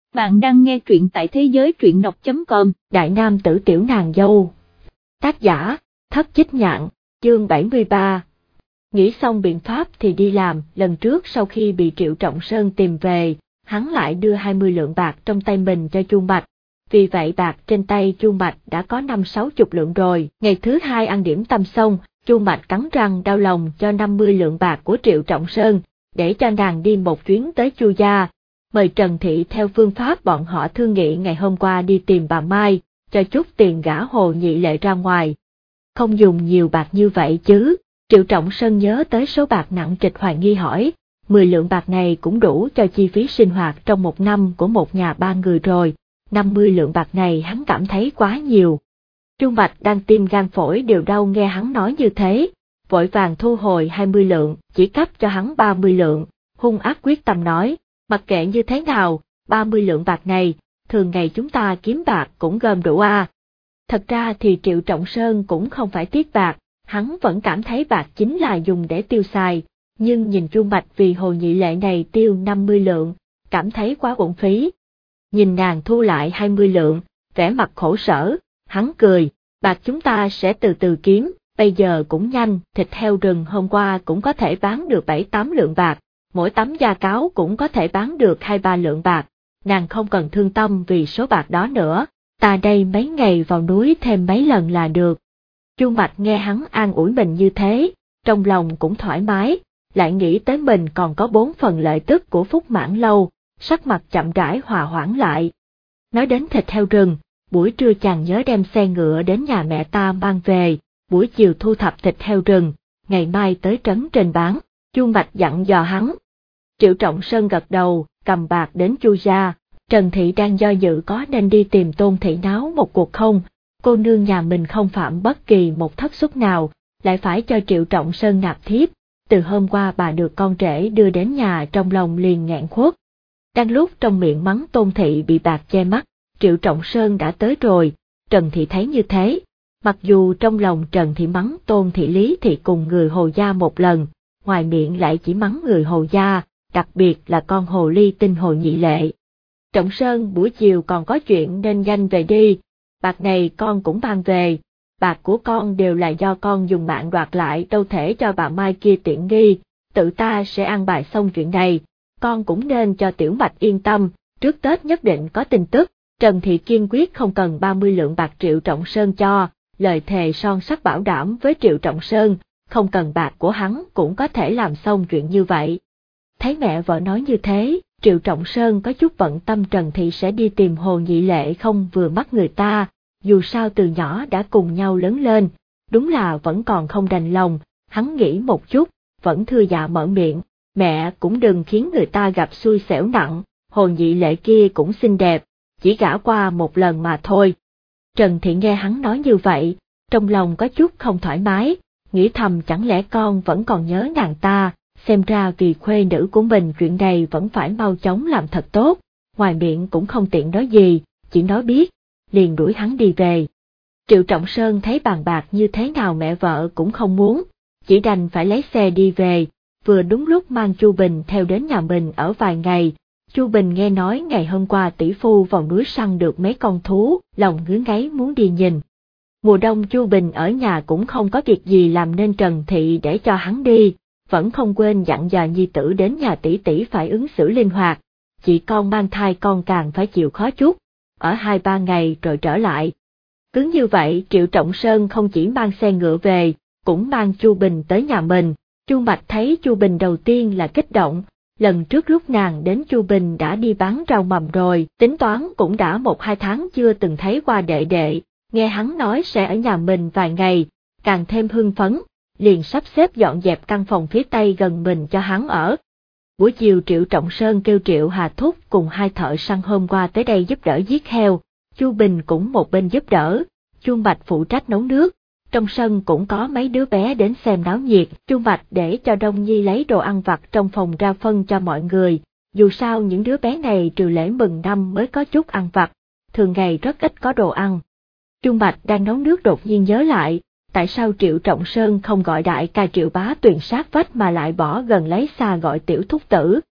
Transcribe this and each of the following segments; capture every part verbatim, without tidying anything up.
Bạn đang nghe truyện tại thế giới truyện đọc chấm com. Đại nam tử tiểu nàng dâu. Tác giả, Thất Chích Nhạn, chương bảy mươi ba. Nghĩ xong biện pháp thì đi làm. Lần trước sau khi bị Triệu Trọng Sơn tìm về, hắn lại đưa hai mươi lượng bạc trong tay mình cho Chu Mạch. Vì vậy bạc trên tay Chu Mạch đã có năm sáu chục lượng rồi. Ngày thứ hai ăn điểm tâm xong, Chu Mạch cắn răng đau lòng cho năm mươi lượng bạc của Triệu Trọng Sơn, để cho nàng đi một chuyến tới Chu gia. Mời Trần Thị theo phương pháp bọn họ thương nghị ngày hôm qua đi tìm bà Mai, cho chút tiền gả Hồ Nhị Lệ ra ngoài. Không dùng nhiều bạc như vậy chứ, Triệu Trọng Sơn nhớ tới số bạc nặng trịch hoài nghi hỏi, mười lượng bạc này cũng đủ cho chi phí sinh hoạt trong một năm của một nhà ba người rồi, năm mươi lượng bạc này hắn cảm thấy quá nhiều. Chu Mạch đang tim gan phổi đều đau nghe hắn nói như thế, vội vàng thu hồi hai mươi lượng, chỉ cấp cho hắn ba mươi lượng, hung ác quyết tâm nói. Mặc kệ như thế nào, ba mươi lượng bạc này, thường ngày chúng ta kiếm bạc cũng gom đủ à. Thật ra thì Triệu Trọng Sơn cũng không phải tiếc bạc, hắn vẫn cảm thấy bạc chính là dùng để tiêu xài, nhưng nhìn Chu Mạch vì Hồ Nhị Lệ này tiêu năm mươi lượng, cảm thấy quá uổng phí. Nhìn nàng thu lại hai mươi lượng, vẻ mặt khổ sở, hắn cười, bạc chúng ta sẽ từ từ kiếm, bây giờ cũng nhanh, thịt heo rừng hôm qua cũng có thể bán được bảy tám lượng bạc. Mỗi tấm da cáo cũng có thể bán được hai ba lượng bạc, nàng không cần thương tâm vì số bạc đó nữa, ta đây mấy ngày vào núi thêm mấy lần là được. Chu Mạch nghe hắn an ủi mình như thế, trong lòng cũng thoải mái, lại nghĩ tới mình còn có bốn phần lợi tức của Phúc Mãn Lâu, sắc mặt chậm rãi hòa hoãn lại. Nói đến thịt heo rừng, buổi trưa chàng nhớ đem xe ngựa đến nhà mẹ ta mang về, buổi chiều thu thập thịt heo rừng, ngày mai tới trấn trên bán. Chu Mạch dặn dò hắn. Triệu Trọng Sơn gật đầu, cầm bạc đến Chu gia. Trần Thị đang do dự có nên đi tìm Tôn Thị náo một cuộc không, cô nương nhà mình không phạm bất kỳ một thất suất nào, lại phải cho Triệu Trọng Sơn nạp thiếp, từ hôm qua bà được con rể đưa đến nhà trong lòng liền nghẹn khuất. Đang lúc trong miệng mắng Tôn Thị bị bạc che mắt, Triệu Trọng Sơn đã tới rồi, Trần Thị thấy như thế, mặc dù trong lòng Trần Thị mắng Tôn Thị Lý Thị cùng người Hồ gia một lần, ngoài miệng lại chỉ mắng người Hồ gia, đặc biệt là con hồ ly tinh Hồ Nhị Lệ. Trọng Sơn buổi chiều còn có chuyện nên nhanh về đi, bạc này con cũng mang về, bạc của con đều là do con dùng mạng đoạt lại đâu thể cho bà Mai kia tiện nghi, tự ta sẽ an bài xong chuyện này, con cũng nên cho Tiểu Mạch yên tâm, trước Tết nhất định có tin tức. Trần Thị kiên quyết không cần ba mươi lượng bạc Triệu Trọng Sơn cho, lời thề son sắt bảo đảm với Triệu Trọng Sơn, không cần bạc của hắn cũng có thể làm xong chuyện như vậy. Thấy mẹ vợ nói như thế, Triệu Trọng Sơn có chút bận tâm Trần Thị sẽ đi tìm Hồ Nhị Lệ không vừa mắt người ta, dù sao từ nhỏ đã cùng nhau lớn lên, đúng là vẫn còn không đành lòng, hắn nghĩ một chút, vẫn thưa dạ mở miệng, mẹ cũng đừng khiến người ta gặp xui xẻo nặng, Hồ Nhị Lệ kia cũng xinh đẹp, chỉ gả qua một lần mà thôi. Trần Thị nghe hắn nói như vậy, trong lòng có chút không thoải mái, nghĩ thầm chẳng lẽ con vẫn còn nhớ nàng ta, xem ra vì khuê nữ của mình chuyện này vẫn phải mau chóng làm thật tốt, ngoài miệng cũng không tiện nói gì, chỉ nói biết, liền đuổi hắn đi về. Triệu Trọng Sơn thấy bàn bạc như thế nào mẹ vợ cũng không muốn, chỉ đành phải lấy xe đi về, vừa đúng lúc mang Chu Bình theo đến nhà mình ở vài ngày. Chu Bình nghe nói ngày hôm qua tỷ phu vào núi săn được mấy con thú, lòng ngứa ngáy muốn đi nhìn. Mùa đông Chu Bình ở nhà cũng không có việc gì làm nên Trần Thị để cho hắn đi, vẫn không quên dặn dò nhi tử đến nhà tỷ tỷ phải ứng xử linh hoạt, chị con mang thai con càng phải chịu khó chút, ở hai ba ngày rồi trở lại. Cứ như vậy Triệu Trọng Sơn không chỉ mang xe ngựa về, cũng mang Chu Bình tới nhà mình. Chu Mạch thấy Chu Bình đầu tiên là kích động, lần trước lúc nàng đến Chu Bình đã đi bán rau mầm rồi, tính toán cũng đã một hai tháng chưa từng thấy qua đệ đệ, nghe hắn nói sẽ ở nhà mình vài ngày, càng thêm hưng phấn, liền sắp xếp dọn dẹp căn phòng phía tây gần mình cho hắn ở. Buổi chiều Triệu Trọng Sơn kêu Triệu Hà Thúc cùng hai thợ săn hôm qua tới đây giúp đỡ giết heo, Chu Bình cũng một bên giúp đỡ, Chu Mạch phụ trách nấu nước. Trong sân cũng có mấy đứa bé đến xem náo nhiệt, Chu Mạch để cho Đông Nhi lấy đồ ăn vặt trong phòng ra phân cho mọi người, dù sao những đứa bé này trừ lễ mừng năm mới có chút ăn vặt, thường ngày rất ít có đồ ăn. Chu Mạch đang nấu nước đột nhiên nhớ lại, tại sao Triệu Trọng Sơn không gọi đại ca Triệu Bá Tuyền sát vách mà lại bỏ gần lấy xa gọi tiểu thúc tử.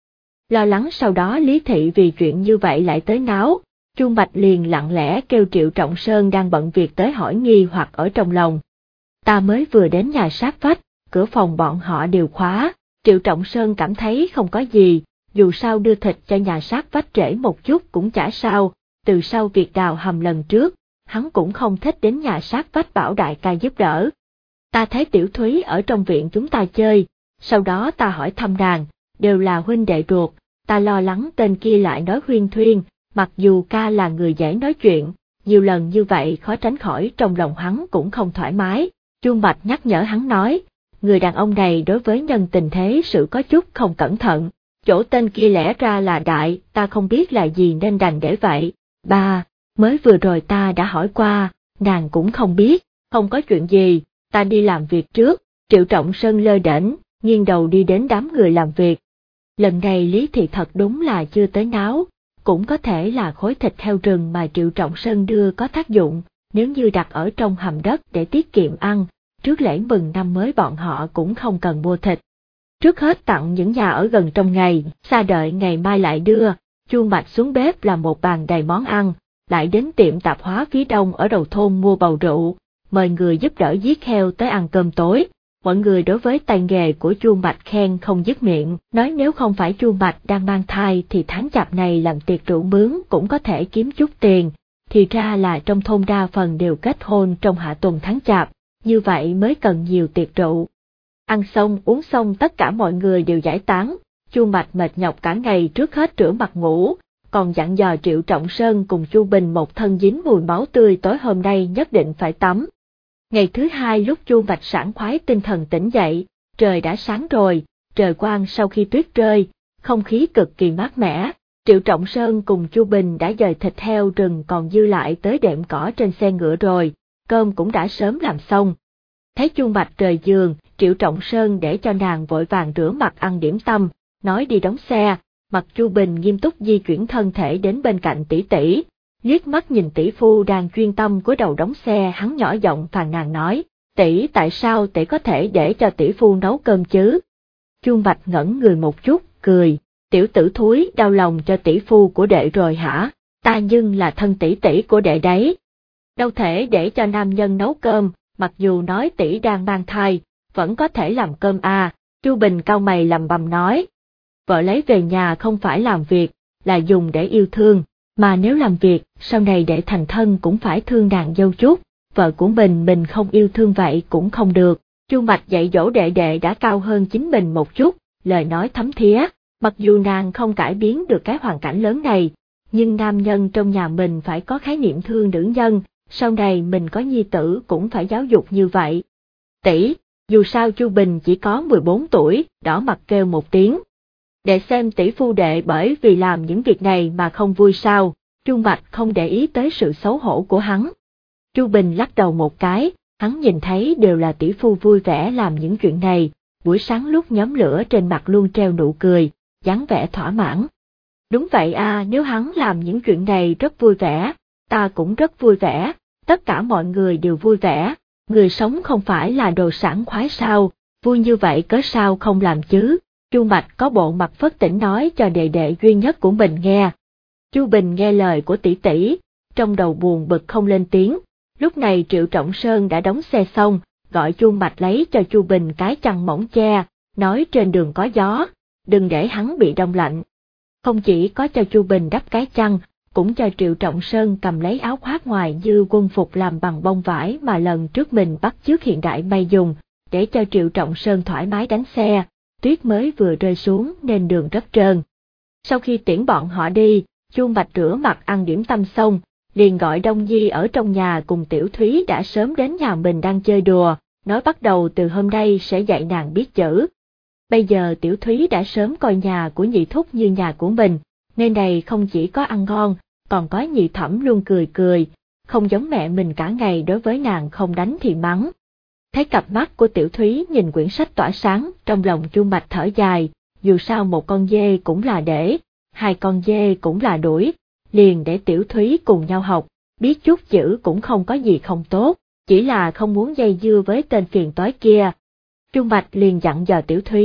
Lo lắng sau đó Lý Thị vì chuyện như vậy lại tới náo, Chu Mạch liền lặng lẽ kêu Triệu Trọng Sơn đang bận việc tới hỏi nghi hoặc ở trong lòng. Ta mới vừa đến nhà sát vách, cửa phòng bọn họ đều khóa, Triệu Trọng Sơn cảm thấy không có gì, dù sao đưa thịt cho nhà sát vách trễ một chút cũng chả sao, từ sau việc đào hầm lần trước, hắn cũng không thích đến nhà sát vách bảo đại ca giúp đỡ. Ta thấy Tiểu Thúy ở trong viện chúng ta chơi, sau đó ta hỏi thăm nàng, đều là huynh đệ ruột, ta lo lắng tên kia lại nói huyên thuyên, mặc dù ca là người dễ nói chuyện, nhiều lần như vậy khó tránh khỏi trong lòng hắn cũng không thoải mái. Chu Mạch nhắc nhở hắn nói, người đàn ông này đối với nhân tình thế sự có chút không cẩn thận, chỗ tên kia lẽ ra là đại, ta không biết là gì nên đành để vậy. Ba, mới vừa rồi ta đã hỏi qua, nàng cũng không biết, không có chuyện gì, ta đi làm việc trước. Triệu Trọng Sơn lơ đễnh, nghiêng đầu đi đến đám người làm việc. Lần này Lý Thị thật đúng là chưa tới náo, cũng có thể là khối thịt heo rừng mà Triệu Trọng Sơn đưa có tác dụng, nếu như đặt ở trong hầm đất để tiết kiệm ăn, trước lễ mừng năm mới bọn họ cũng không cần mua thịt. Trước hết tặng những nhà ở gần trong ngày, xa đợi ngày mai lại đưa, Chu Mạch xuống bếp làm một bàn đầy món ăn, lại đến tiệm tạp hóa phía đông ở đầu thôn mua bầu rượu, mời người giúp đỡ giết heo tới ăn cơm tối. Mọi người đối với tay nghề của Chu Mạch khen không dứt miệng, nói nếu không phải Chu Mạch đang mang thai thì tháng chạp này làm tiệc rượu mướn cũng có thể kiếm chút tiền, thì ra là trong thôn đa phần đều kết hôn trong hạ tuần tháng chạp, như vậy mới cần nhiều tiệc rượu. Ăn xong uống xong tất cả mọi người đều giải tán, Chu Mạch mệt nhọc cả ngày trước hết rửa mặt ngủ, còn dặn dò Triệu Trọng Sơn cùng Chu Bình một thân dính mùi máu tươi tối hôm nay nhất định phải tắm. Ngày thứ hai lúc Chu Mạch sảng khoái tinh thần tỉnh dậy, trời đã sáng rồi, trời quang sau khi tuyết rơi, không khí cực kỳ mát mẻ. Triệu Trọng Sơn cùng Chu Bình đã dời thịt heo rừng còn dư lại tới đệm cỏ trên xe ngựa rồi, cơm cũng đã sớm làm xong. Thấy Chu Mạch rời giường, Triệu Trọng Sơn để cho nàng vội vàng rửa mặt ăn điểm tâm, nói đi đóng xe, mặt Chu Bình nghiêm túc di chuyển thân thể đến bên cạnh tỷ tỷ. Liếc mắt nhìn tỷ phu đang chuyên tâm cúi đầu đóng xe, hắn nhỏ giọng phàn nàn nói, tỷ tại sao tỷ có thể để cho tỷ phu nấu cơm chứ? Chu Mạch ngẩn người một chút, cười, tiểu tử thúi đau lòng cho tỷ phu của đệ rồi hả? Ta nhưng là thân tỷ tỷ của đệ đấy. Đâu thể để cho nam nhân nấu cơm, mặc dù nói tỷ đang mang thai, vẫn có thể làm cơm à, Chu Bình cau mày lầm bầm nói. Vợ lấy về nhà không phải làm việc, là dùng để yêu thương. Mà nếu làm việc, sau này để thành thân cũng phải thương nàng dâu chút, vợ của mình mình không yêu thương vậy cũng không được. Chu Mạch dạy dỗ đệ đệ đã cao hơn chính mình một chút, lời nói thấm thía, mặc dù nàng không cải biến được cái hoàn cảnh lớn này, nhưng nam nhân trong nhà mình phải có khái niệm thương nữ nhân, sau này mình có nhi tử cũng phải giáo dục như vậy. Tỷ, dù sao Chu Bình chỉ có mười bốn tuổi, đỏ mặt kêu một tiếng. Để xem tỷ phu đệ bởi vì làm những việc này mà không vui sao, Chu Mạch không để ý tới sự xấu hổ của hắn. Chu Bình lắc đầu một cái, hắn nhìn thấy đều là tỷ phu vui vẻ làm những chuyện này, buổi sáng lúc nhóm lửa trên mặt luôn treo nụ cười, dáng vẻ thỏa mãn. Đúng vậy à, nếu hắn làm những chuyện này rất vui vẻ, ta cũng rất vui vẻ, tất cả mọi người đều vui vẻ, người sống không phải là đồ sảng khoái sao, vui như vậy cớ sao không làm chứ. Chu Mạch có bộ mặt phất tỉnh nói cho đệ đệ duy nhất của mình nghe. Chu Bình nghe lời của tỷ tỷ, trong đầu buồn bực không lên tiếng. Lúc này Triệu Trọng Sơn đã đóng xe xong, gọi Chu Mạch lấy cho Chu Bình cái chăn mỏng che, nói trên đường có gió, đừng để hắn bị đông lạnh. Không chỉ có cho Chu Bình đắp cái chăn, cũng cho Triệu Trọng Sơn cầm lấy áo khoác ngoài như quân phục làm bằng bông vải mà lần trước mình bắt chước hiện đại may dùng, để cho Triệu Trọng Sơn thoải mái đánh xe. Tuyết mới vừa rơi xuống nên đường rất trơn. Sau khi tiễn bọn họ đi, Chu Mạch rửa mặt ăn điểm tâm xong, liền gọi Đông Nhi ở trong nhà cùng Tiểu Thúy đã sớm đến nhà mình đang chơi đùa, nói bắt đầu từ hôm nay sẽ dạy nàng biết chữ. Bây giờ Tiểu Thúy đã sớm coi nhà của nhị thúc như nhà của mình, nơi này không chỉ có ăn ngon, còn có nhị thẩm luôn cười cười, không giống mẹ mình cả ngày đối với nàng không đánh thì mắng. Thấy cặp mắt của Tiểu Thúy nhìn quyển sách tỏa sáng, trong lòng Chu Mạch thở dài, dù sao một con dê cũng là để, hai con dê cũng là đuổi, liền để Tiểu Thúy cùng nhau học, biết chút chữ cũng không có gì không tốt, chỉ là không muốn dây dưa với tên phiền toái kia. Chu Mạch liền dặn dò Tiểu Thúy,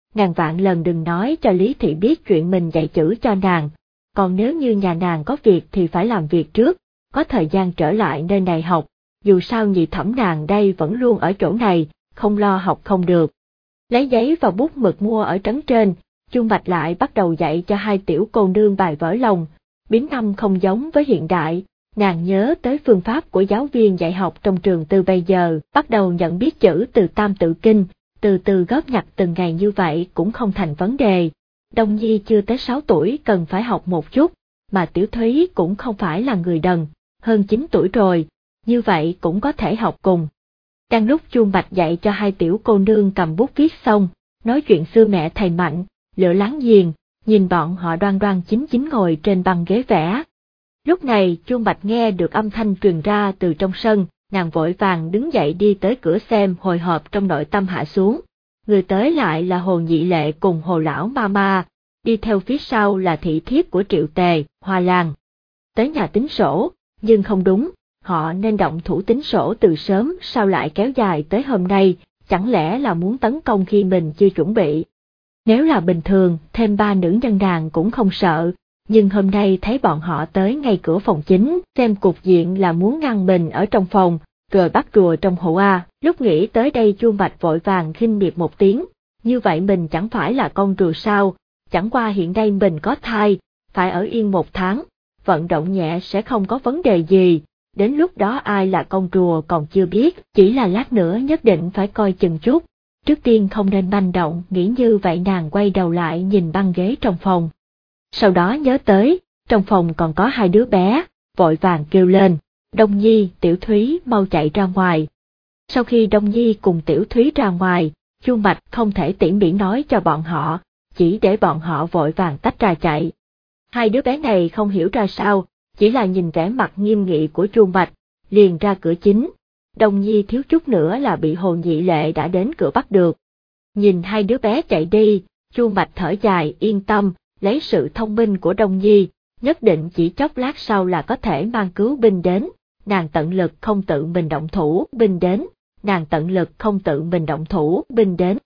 ngàn vạn lần đừng nói cho Lý Thị biết chuyện mình dạy chữ cho nàng, còn nếu như nhà nàng có việc thì phải làm việc trước, có thời gian trở lại nơi này học, dù sao nhị thẩm nàng đây vẫn luôn ở chỗ này, không lo học không được. Lấy giấy và bút mực mua ở trấn trên, Chu Mạch lại bắt đầu dạy cho hai tiểu cô nương bài vỡ lòng, biến âm không giống với hiện đại. Nàng nhớ tới phương pháp của giáo viên dạy học trong trường từ bây giờ, bắt đầu nhận biết chữ từ tam tự kinh, từ từ góp nhặt từng ngày như vậy cũng không thành vấn đề. Đông Nhi chưa tới sáu tuổi cần phải học một chút, mà Tiểu Thúy cũng không phải là người đần, hơn chín tuổi rồi, như vậy cũng có thể học cùng. Đang lúc Chu Mạch dạy cho hai tiểu cô nương cầm bút viết xong, nói chuyện xưa mẹ thầy Mạnh, Lửa láng giềng, nhìn bọn họ đoan đoan chính chính ngồi trên băng ghế vẽ. Lúc này Chu Mạch nghe được âm thanh truyền ra từ trong sân, nàng vội vàng đứng dậy đi tới cửa xem, hồi hộp trong nội tâm hạ xuống. Người tới lại là Hồ Nhị Lệ cùng Hồ Lão Ma Ma, đi theo phía sau là thị thiếp của Triệu Tề, Hoa Lan. Tới nhà tính sổ, nhưng không đúng, họ nên động thủ tính sổ từ sớm, sao lại kéo dài tới hôm nay, chẳng lẽ là muốn tấn công khi mình chưa chuẩn bị. Nếu là bình thường, thêm ba nữ nhân nàng cũng không sợ, nhưng hôm nay thấy bọn họ tới ngay cửa phòng chính, xem cục diện là muốn ngăn mình ở trong phòng, rồi bắt rùa trong hộ a. Lúc nghĩ tới đây Chu Mạch vội vàng khinh miệt một tiếng, như vậy mình chẳng phải là con rùa sao, chẳng qua hiện nay mình có thai, phải ở yên một tháng, vận động nhẹ sẽ không có vấn đề gì, đến lúc đó ai là con rùa còn chưa biết, chỉ là lát nữa nhất định phải coi chừng chút. Trước tiên không nên manh động, nghĩ như vậy nàng quay đầu lại nhìn băng ghế trong phòng. Sau đó nhớ tới, trong phòng còn có hai đứa bé, vội vàng kêu lên, Đông Nhi, Tiểu Thúy mau chạy ra ngoài. Sau khi Đông Nhi cùng Tiểu Thúy ra ngoài, Chu Mạch không thể tỉ mỉ nói cho bọn họ, chỉ để bọn họ vội vàng tách ra chạy. Hai đứa bé này không hiểu ra sao, chỉ là nhìn vẻ mặt nghiêm nghị của Chu Mạch, liền ra cửa chính. Đông Nhi thiếu chút nữa là bị Hồ Nhị Lệ đã đến cửa bắt được. Nhìn hai đứa bé chạy đi, Chu Mạch thở dài yên tâm, lấy sự thông minh của Đông Nhi, nhất định chỉ chốc lát sau là có thể mang cứu binh đến, nàng tận lực không tự mình động thủ binh đến, nàng tận lực không tự mình động thủ binh đến.